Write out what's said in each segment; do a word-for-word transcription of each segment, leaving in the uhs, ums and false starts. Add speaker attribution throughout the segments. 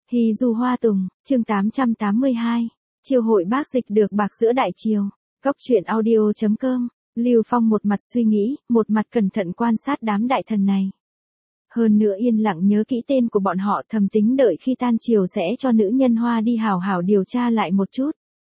Speaker 1: Hy Du Hoa Tùng, chương tám trăm tám mươi hai. Triều hội bác dịch được bạc giữa đại triều. Góc truyện audio chấm com. Lưu Phong một mặt suy nghĩ, một mặt cẩn thận quan sát đám đại thần này. Hơn nữa yên lặng nhớ kỹ tên của bọn họ, thầm tính đợi khi tan triều sẽ cho nữ nhân Hoa đi hào hảo điều tra lại một chút.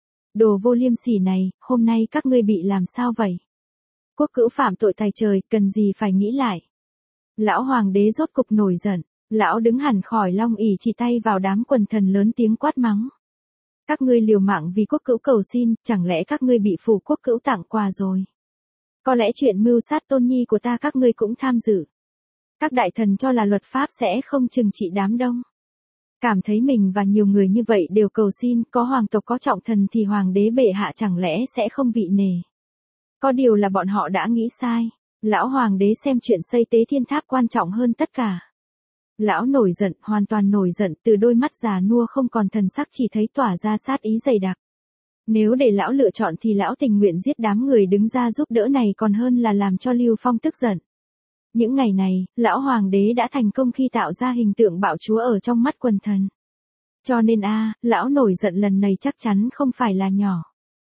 Speaker 1: Đồ vô liêm sỉ này, hôm nay các ngươi bị làm sao vậy? Quốc cữu phạm tội tày trời, cần gì phải nghĩ lại. Lão hoàng đế rốt cục nổi giận. Lão đứng hẳn khỏi long ỷ, chỉ tay vào đám quần thần lớn tiếng quát mắng. Các ngươi liều mạng vì quốc cữu cầu xin, chẳng lẽ các ngươi bị phủ quốc cữu tặng quà rồi? Có lẽ chuyện mưu sát tôn nhi của ta các ngươi cũng tham dự. Các đại thần cho là luật pháp sẽ không trừng trị đám đông. Cảm thấy mình và nhiều người như vậy đều cầu xin, có hoàng tộc có trọng thần thì hoàng đế bệ hạ chẳng lẽ sẽ không vị nể. Có điều là bọn họ đã nghĩ sai. Lão hoàng đế xem chuyện xây tế thiên tháp quan trọng hơn tất cả. Lão nổi giận, hoàn toàn nổi giận, từ đôi mắt già nua không còn thần sắc, chỉ thấy tỏa ra sát ý dày đặc. Nếu để lão lựa chọn thì lão tình nguyện giết đám người đứng ra giúp đỡ này còn hơn là làm cho Lưu Phong tức giận. Những ngày này, lão hoàng đế đã thành công khi tạo ra hình tượng bạo chúa ở trong mắt quần thần. Cho nên a, lão nổi giận lần này chắc chắn không phải là nhỏ.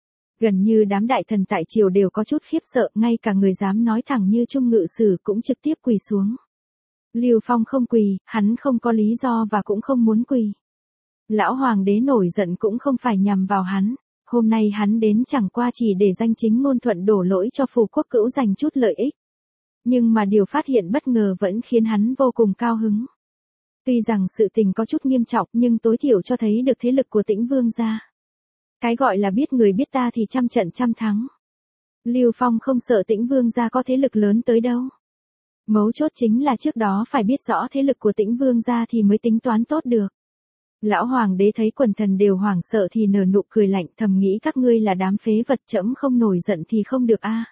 Speaker 1: Gần như đám đại thần tại triều đều có chút khiếp sợ, ngay cả người dám nói thẳng như Trung Ngự Sử cũng trực tiếp quỳ xuống. Lưu Phong không quỳ, hắn không có lý do và cũng không muốn quỳ. Lão hoàng đế nổi giận cũng không phải nhằm vào hắn, hôm nay hắn đến chẳng qua chỉ để danh chính ngôn thuận đổ lỗi cho phủ quốc cữu giành chút lợi ích. Nhưng mà điều phát hiện bất ngờ vẫn khiến hắn vô cùng cao hứng. Tuy rằng sự tình có chút nghiêm trọng nhưng tối thiểu cho thấy được thế lực của Tĩnh Vương gia. Cái gọi là biết người biết ta thì trăm trận trăm thắng. Lưu Phong không sợ Tĩnh Vương gia có thế lực lớn tới đâu. Mấu chốt chính là trước đó phải biết rõ thế lực của Tĩnh Vương gia thì mới tính toán tốt được. Lão hoàng đế thấy quần thần đều hoảng sợ thì nở nụ cười lạnh, thầm nghĩ các ngươi là đám phế vật, trẫm không nổi giận thì không được a.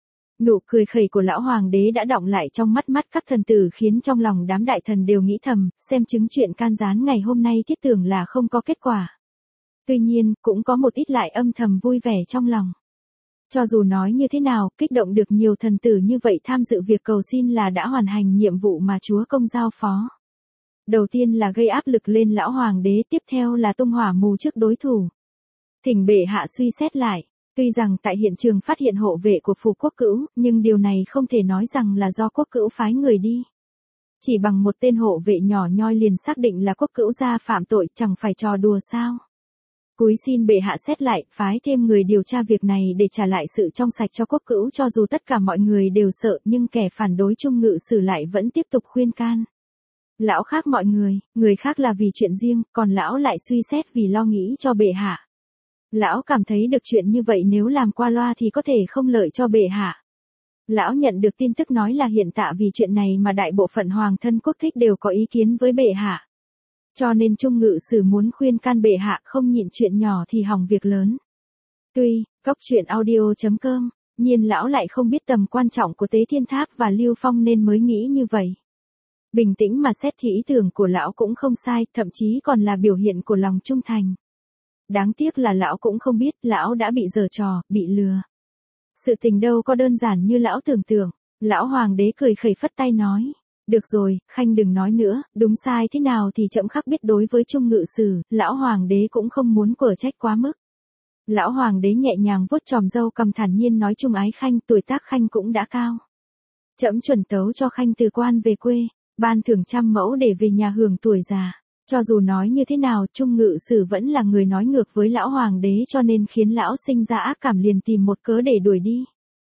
Speaker 1: Nụ cười khẩy của lão hoàng đế đã đọng lại trong mắt mắt các thần tử, khiến trong lòng đám đại thần đều nghĩ thầm, xem chứng chuyện can gián ngày hôm nay thiết tưởng là không có kết quả. Tuy nhiên, cũng có một ít lại âm thầm vui vẻ trong lòng. Cho dù nói như thế nào, kích động được nhiều thần tử như vậy tham dự việc cầu xin là đã hoàn thành nhiệm vụ mà chúa công giao phó. Đầu tiên là gây áp lực lên lão hoàng đế, tiếp theo là tung hỏa mù trước đối thủ. Thỉnh bệ hạ suy xét lại, tuy rằng tại hiện trường phát hiện hộ vệ của phủ quốc cữu, nhưng điều này không thể nói rằng là do quốc cữu phái người đi. Chỉ bằng một tên hộ vệ nhỏ nhoi liền xác định là quốc cữu gia phạm tội, chẳng phải trò đùa sao? Cúi xin bệ hạ xét lại, phái thêm người điều tra việc này để trả lại sự trong sạch cho quốc cữu. Cho dù tất cả mọi người đều sợ nhưng kẻ phản đối Trung Ngự Sử lại vẫn tiếp tục khuyên can. Lão khác mọi người, người khác là vì chuyện riêng, còn lão lại suy xét vì lo nghĩ cho bệ hạ. Lão cảm thấy được chuyện như vậy nếu làm qua loa thì có thể không lợi cho bệ hạ. Lão nhận được tin tức nói là hiện tại vì chuyện này mà đại bộ phận hoàng thân quốc thích đều có ý kiến với bệ hạ. Cho nên Trung Ngự Sử muốn khuyên can bệ hạ không nhịn chuyện nhỏ thì hỏng việc lớn. Tuy, góc truyện audio chấm com, nhiên lão lại không biết tầm quan trọng của tế thiên tháp và Lưu Phong nên mới nghĩ như vậy. Bình tĩnh mà xét thì ý tưởng của lão cũng không sai, thậm chí còn là biểu hiện của lòng trung thành. Đáng tiếc là lão cũng không biết lão đã bị giở trò, bị lừa. Sự tình đâu có đơn giản như lão tưởng tượng. Lão hoàng đế cười khẩy phất tay nói. Được rồi, khanh đừng nói nữa, đúng sai thế nào thì trẫm khắc biết. Đối với Trung Ngự Sử, lão hoàng đế cũng không muốn quở trách quá mức. Lão hoàng đế nhẹ nhàng vuốt chòm râu cầm thản nhiên nói, Trung ái khanh, tuổi tác khanh cũng đã cao. Trẫm chuẩn tấu cho khanh từ quan về quê, ban thưởng trăm mẫu để về nhà hưởng tuổi già. Cho dù nói như thế nào, Trung Ngự Sử vẫn là người nói ngược với lão hoàng đế, cho nên khiến lão sinh ra ác cảm, liền tìm một cớ để đuổi đi.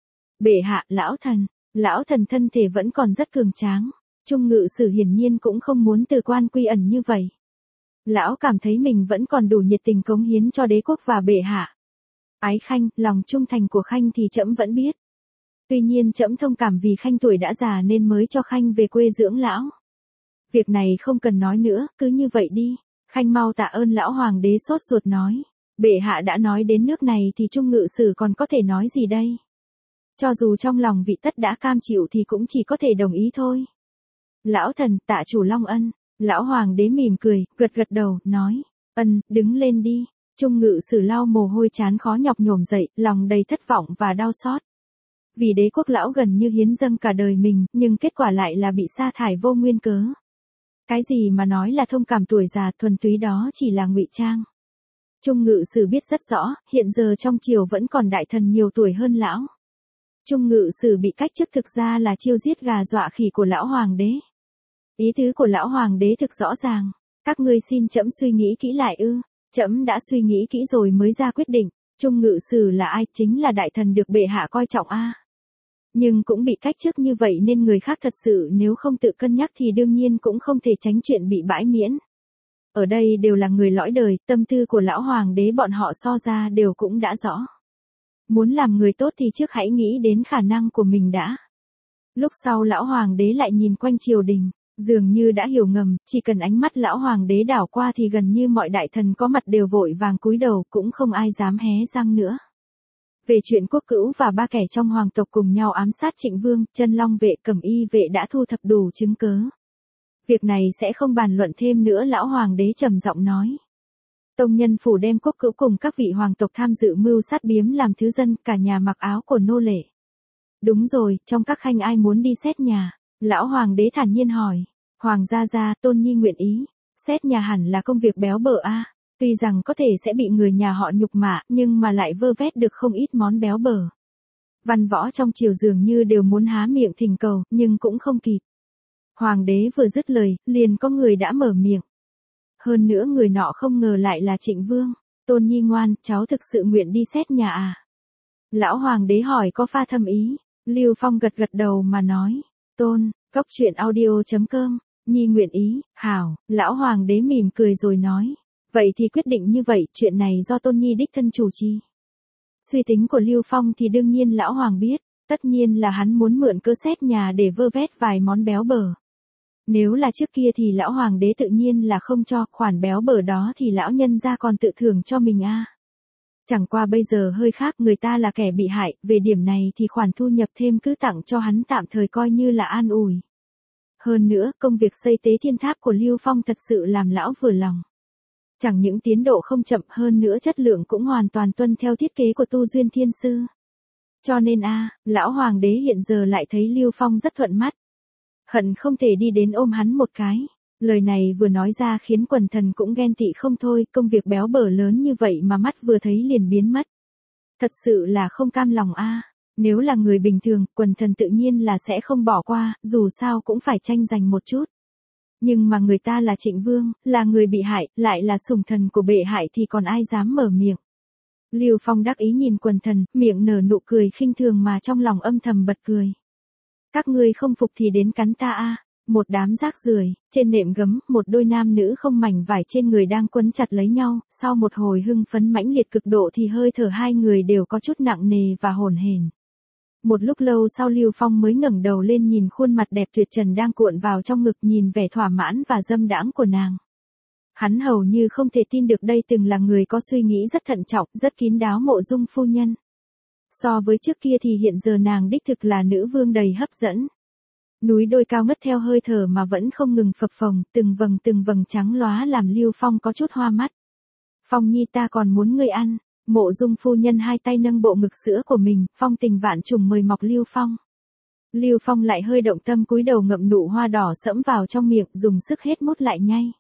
Speaker 1: Bệ hạ, lão thần, lão thần thân thể vẫn còn rất cường tráng. Trung Ngự Sử hiển nhiên cũng không muốn từ quan quy ẩn như vậy. Lão cảm thấy mình vẫn còn đủ nhiệt tình cống hiến cho đế quốc và bệ hạ. Ái khanh, lòng trung thành của khanh thì trẫm vẫn biết. Tuy nhiên trẫm thông cảm vì khanh tuổi đã già nên mới cho khanh về quê dưỡng lão. Việc này không cần nói nữa, cứ như vậy đi. Khanh mau tạ ơn. Lão hoàng đế sốt ruột nói. Bệ hạ đã nói đến nước này thì Trung Ngự Sử còn có thể nói gì đây? Cho dù trong lòng vị tất đã cam chịu thì cũng chỉ có thể đồng ý thôi. Lão thần, tạ chủ long ân. Lão hoàng đế mỉm cười, gật gật đầu, nói. Ân, đứng lên đi. Trung Ngự Sử lau mồ hôi trán khó nhọc nhổm dậy, lòng đầy thất vọng và đau xót. Vì đế quốc lão gần như hiến dâng cả đời mình, nhưng kết quả lại là bị sa thải vô nguyên cớ. Cái gì mà nói là thông cảm tuổi già, thuần túy đó chỉ là ngụy trang. Trung ngự sử biết rất rõ, hiện giờ trong triều vẫn còn đại thần nhiều tuổi hơn lão. Trung ngự sử bị cách chức thực ra là chiêu giết gà dọa khỉ của lão hoàng đế. Ý tứ của lão hoàng đế thực rõ ràng, các ngươi xin trẫm suy nghĩ kỹ lại ư? Trẫm đã suy nghĩ kỹ rồi mới ra quyết định. Trung ngự sử là ai? Chính là đại thần được bệ hạ coi trọng a. Nhưng cũng bị cách chức như vậy nên người khác thật sự nếu không tự cân nhắc thì đương nhiên cũng không thể tránh chuyện bị bãi miễn. Ở đây đều là người lõi đời, tâm tư của lão hoàng đế bọn họ so ra đều cũng đã rõ. Muốn làm người tốt thì trước hãy nghĩ đến khả năng của mình đã. Lúc sau lão hoàng đế lại nhìn quanh triều đình, dường như đã hiểu ngầm, chỉ cần ánh mắt lão hoàng đế đảo qua thì gần như mọi đại thần có mặt đều vội vàng cúi đầu, cũng không ai dám hé răng nữa. Về chuyện Quốc Cữu và ba kẻ trong hoàng tộc cùng nhau ám sát Trịnh Vương, Chân Long vệ, Cẩm Y vệ đã thu thập đủ chứng cớ. Việc này sẽ không bàn luận thêm nữa, lão hoàng đế trầm giọng nói. Tông nhân phủ đem Quốc Cữu cùng các vị hoàng tộc tham dự mưu sát biếm làm thứ dân, cả nhà mặc áo của nô lệ. Đúng rồi, trong các khanh ai muốn đi xét nhà? Lão hoàng đế thản nhiên hỏi. Hoàng gia gia, Tôn Nhi nguyện ý. Xét nhà hẳn là công việc béo bở a. Tuy rằng có thể sẽ bị người nhà họ nhục mạ, nhưng mà lại vơ vét được không ít món béo bở. Văn võ trong triều dường như đều muốn há miệng thỉnh cầu, nhưng cũng không kịp. Hoàng đế vừa dứt lời, liền có người đã mở miệng. Hơn nữa người nọ không ngờ lại là Trịnh Vương. Tôn Nhi ngoan, cháu thực sự nguyện đi xét nhà à? Lão hoàng đế hỏi có pha thâm ý. Lưu Phong gật gật đầu mà nói. Tôn, cốc truyện audio chấm com, Nhi nguyện ý, hảo. Lão hoàng đế mỉm cười rồi nói. Vậy thì quyết định như vậy, chuyện này do Tôn Nhi đích thân chủ trì. Suy tính của Lưu Phong thì đương nhiên lão hoàng biết, tất nhiên là hắn muốn mượn cơ xét nhà để vơ vét vài món béo bở. Nếu là trước kia thì lão hoàng đế tự nhiên là không cho, khoản béo bở đó thì lão nhân gia còn tự thưởng cho mình a. Chẳng qua bây giờ hơi khác, người ta là kẻ bị hại, về điểm này thì khoản thu nhập thêm cứ tặng cho hắn tạm thời coi như là an ủi. Hơn nữa, công việc xây tế thiên tháp của Lưu Phong thật sự làm lão vừa lòng. Chẳng những tiến độ không chậm, hơn nữa chất lượng cũng hoàn toàn tuân theo thiết kế của Tu Duyên Thiên Sư. Cho nên a, lão hoàng đế hiện giờ lại thấy Lưu Phong rất thuận mắt. Hận không thể đi đến ôm hắn một cái. Lời này vừa nói ra khiến quần thần cũng ghen tị không thôi, công việc béo bở lớn như vậy mà mắt vừa thấy liền biến mất. Thật sự là không cam lòng a. Nếu là người bình thường, quần thần tự nhiên là sẽ không bỏ qua, dù sao cũng phải tranh giành một chút. Nhưng mà người ta là Trịnh Vương, là người bị hại, lại là sủng thần của bệ hại thì còn ai dám mở miệng. Lưu Phong đắc ý nhìn quần thần, miệng nở nụ cười khinh thường mà trong lòng âm thầm bật cười. Các ngươi không phục thì đến cắn ta a. Một đám rác rưởi, trên nệm gấm, một đôi nam nữ không mảnh vải trên người đang quấn chặt lấy nhau, sau một hồi hưng phấn mãnh liệt cực độ thì hơi thở hai người đều có chút nặng nề và hổn hển. Một lúc lâu sau Lưu Phong mới ngẩng đầu lên nhìn khuôn mặt đẹp tuyệt trần đang cuộn vào trong ngực, nhìn vẻ thỏa mãn và dâm đãng của nàng. Hắn hầu như không thể tin được đây từng là người có suy nghĩ rất thận trọng, rất kín đáo Mộ Dung phu nhân. So với trước kia thì hiện giờ nàng đích thực là nữ vương đầy hấp dẫn. Núi đôi cao ngất theo hơi thở mà vẫn không ngừng phập phồng, từng vầng từng vầng trắng lóa làm Lưu Phong có chút hoa mắt. Phong Nhi, ta còn muốn ngươi ăn. Mộ Dung phu nhân hai tay nâng bộ ngực sữa của mình, phong tình vạn trùng mời mọc Lưu Phong. Lưu Phong lại hơi động tâm cúi đầu ngậm nụ hoa đỏ sẫm vào trong miệng, dùng sức hết mút lại nhai.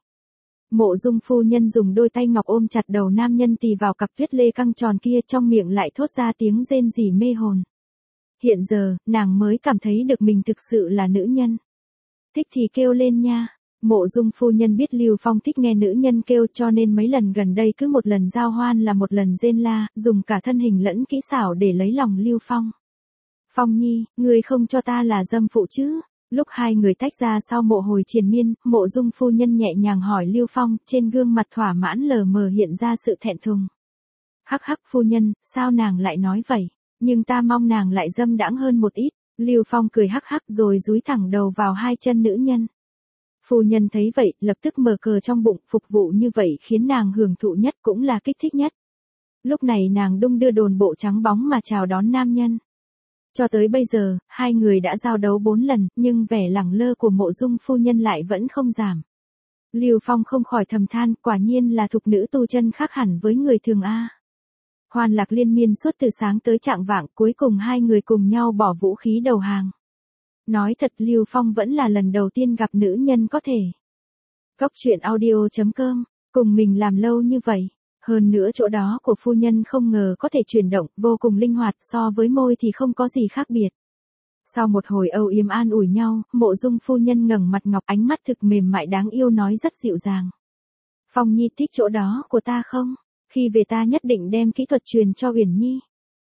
Speaker 1: Mộ Dung phu nhân dùng đôi tay ngọc ôm chặt đầu nam nhân tì vào cặp tuyết lê căng tròn kia, trong miệng lại thốt ra tiếng rên rỉ mê hồn. Hiện giờ, nàng mới cảm thấy được mình thực sự là nữ nhân. Thích thì kêu lên nha. Mộ Dung phu nhân biết Lưu Phong thích nghe nữ nhân kêu, cho nên mấy lần gần đây cứ một lần giao hoan là một lần rên la, dùng cả thân hình lẫn kỹ xảo để lấy lòng Lưu Phong. Phong Nhi, ngươi không cho ta là dâm phụ chứ? Lúc hai người tách ra sau một hồi triền miên, Mộ Dung phu nhân nhẹ nhàng hỏi Lưu Phong, trên gương mặt thỏa mãn lờ mờ hiện ra sự thẹn thùng. Hắc hắc phu nhân, sao nàng lại nói vậy? Nhưng ta mong nàng lại dâm đãng hơn một ít. Lưu Phong cười hắc hắc rồi dúi thẳng đầu vào hai chân nữ nhân. Phu nhân thấy vậy, lập tức mở cờ trong bụng, phục vụ như vậy khiến nàng hưởng thụ nhất, cũng là kích thích nhất. Lúc này nàng đung đưa đồn bộ trắng bóng mà chào đón nam nhân. Cho tới bây giờ, hai người đã giao đấu bốn lần, nhưng vẻ lẳng lơ của Mộ Dung phu nhân lại vẫn không giảm. Lưu Phong không khỏi thầm than, quả nhiên là thục nữ tu chân khác hẳn với người thường a. Hoan lạc liên miên suốt từ sáng tới chạng vạng, cuối cùng hai người cùng nhau bỏ vũ khí đầu hàng. Nói thật Lưu Phong vẫn là lần đầu tiên gặp nữ nhân có thể Cóc truyện audio chấm com, cùng mình làm lâu như vậy. Hơn nữa chỗ đó của phu nhân không ngờ có thể chuyển động, vô cùng linh hoạt, so với môi thì không có gì khác biệt. Sau một hồi âu yếm an ủi nhau, Mộ Dung phu nhân ngẩng mặt ngọc, ánh mắt thực mềm mại đáng yêu, nói rất dịu dàng. Phong Nhi thích chỗ đó của ta không? Khi về ta nhất định đem kỹ thuật truyền cho Uyển Nhi.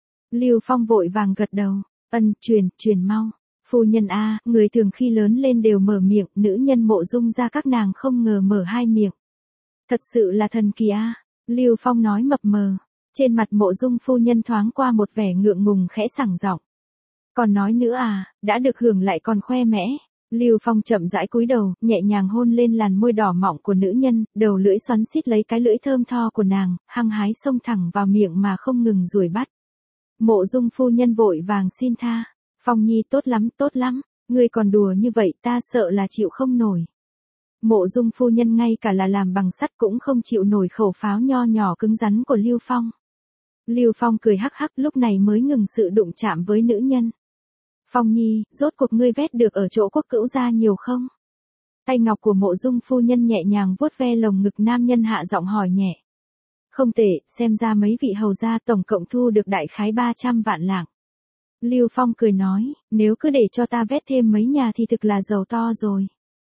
Speaker 1: Lưu Phong vội vàng gật đầu, ân, truyền, truyền mau. Phu nhân a, người thường khi lớn lên đều mở miệng, nữ nhân Mộ Dung ra các nàng không ngờ mở hai miệng. Thật sự là thần kỳ a. Lưu Phong nói mập mờ. Trên mặt Mộ Dung phu nhân thoáng qua một vẻ ngượng ngùng, khẽ sảng giọng. Còn nói nữa à, đã được hưởng lại còn khoe mẽ. Lưu Phong chậm rãi cúi đầu, nhẹ nhàng hôn lên làn môi đỏ mọng của nữ nhân, đầu lưỡi xoắn xít lấy cái lưỡi thơm tho của nàng, hăng hái xông thẳng vào miệng mà không ngừng ruồi bắt. Mộ Dung phu nhân vội vàng xin tha. Phong Nhi tốt lắm, tốt lắm, ngươi còn đùa như vậy ta sợ là chịu không nổi. Mộ Dung phu nhân ngay cả là làm bằng sắt cũng không chịu nổi khẩu pháo nho nhỏ cứng rắn của Lưu Phong. Lưu Phong cười hắc hắc, lúc này mới ngừng sự đụng chạm với nữ nhân. Phong Nhi, rốt cuộc ngươi vét được ở chỗ Quốc Cữu gia nhiều không? Tay ngọc của Mộ Dung phu nhân nhẹ nhàng vuốt ve lồng ngực nam nhân, hạ giọng hỏi nhẹ. Không tệ, xem ra mấy vị hầu gia tổng cộng thu được đại khái ba trăm vạn lạng. Lưu Phong cười nói, nếu cứ để cho ta vét thêm mấy nhà thì thực là giàu to rồi.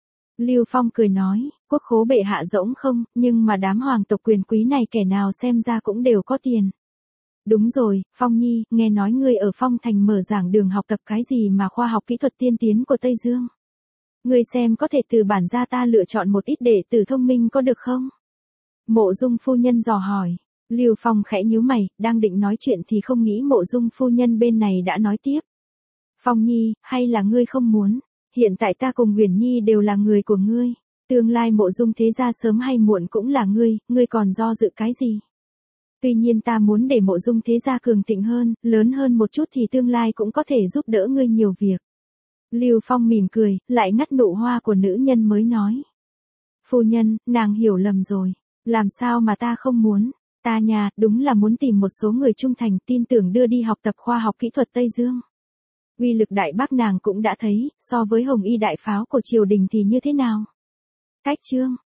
Speaker 1: Lưu Phong cười nói, quốc khố bệ hạ rỗng không, nhưng mà đám hoàng tộc quyền quý này kẻ nào xem ra cũng đều có tiền. Đúng rồi, Phong Nhi, nghe nói ngươi ở Phong Thành mở giảng đường học tập cái gì mà khoa học kỹ thuật tiên tiến của Tây Dương. Ngươi xem có thể từ bản gia ta lựa chọn một ít đệ tử thông minh có được không? Mộ Dung phu nhân dò hỏi. Lưu Phong khẽ nhíu mày, đang định nói chuyện thì không nghĩ Mộ Dung phu nhân bên này đã nói tiếp. Phong Nhi, hay là ngươi không muốn? Hiện tại ta cùng Uyển Nhi đều là người của ngươi. Tương lai Mộ Dung thế gia sớm hay muộn cũng là ngươi, ngươi còn do dự cái gì? Tuy nhiên ta muốn để Mộ Dung thế gia cường thịnh hơn, lớn hơn một chút thì tương lai cũng có thể giúp đỡ ngươi nhiều việc. Lưu Phong mỉm cười, lại ngắt nụ hoa của nữ nhân mới nói. Phu nhân, nàng hiểu lầm rồi. Làm sao mà ta không muốn? Ta nhà, đúng là muốn tìm một số người trung thành, tin tưởng đưa đi học tập khoa học kỹ thuật Tây Dương. Uy lực Đại Bác nàng cũng đã thấy, so với Hồng Y đại pháo của triều đình thì như thế nào? Cách chương